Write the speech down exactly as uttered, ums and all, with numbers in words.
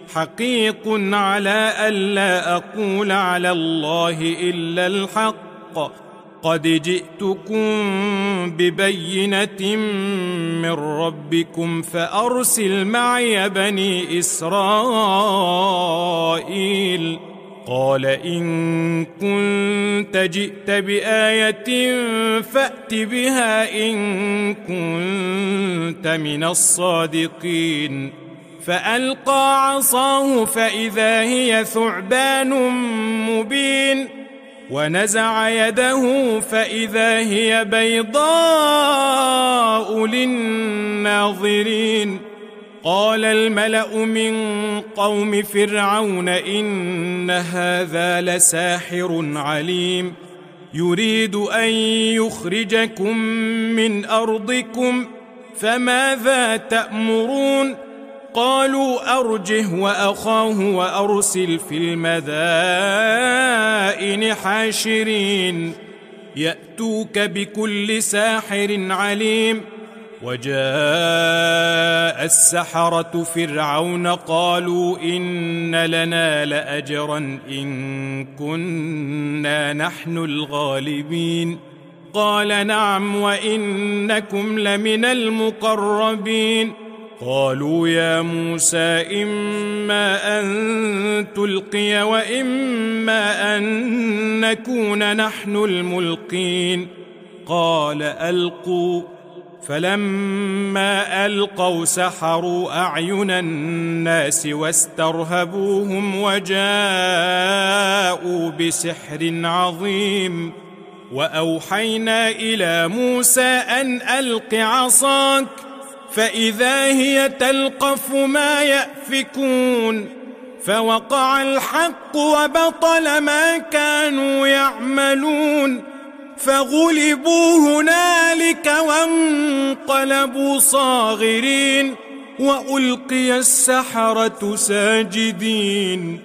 حقيق على ألا أقول على الله إلا الحق، قد جئتكم ببينة من ربكم فأرسل معي بني إسرائيل. قال إن كنت جئت بآية فأت بها إن كنت من الصادقين. فألقى عصاه فإذا هي ثعبان مبين، ونزع يده فإذا هي بيضاء للناظرين. قال الملأ من قوم فرعون إن هذا لساحر عليم، يريد أن يخرجكم من أرضكم فماذا تأمرون؟ قالوا أرجه وأخاه وأرسل في المدائن حاشرين يأتوك بكل ساحر عليم. وجاء السحرة فرعون قالوا إن لنا لأجرا إن كنا نحن الغالبين. قال نعم وإنكم لمن المقربين. قالوا يا موسى إما أن تلقي وإما أن نكون نحن الملقين. قال ألقوا. فلما ألقوا سحروا أعين الناس واسترهبوهم وجاءوا بسحر عظيم. وأوحينا إلى موسى أن ألق عصاك فإذا هي تلقف ما يأفكون. فوقع الحق وبطل ما كانوا يعملون، فغلبوا هنالك وانقلبوا صاغرين، وألقي السحرة ساجدين.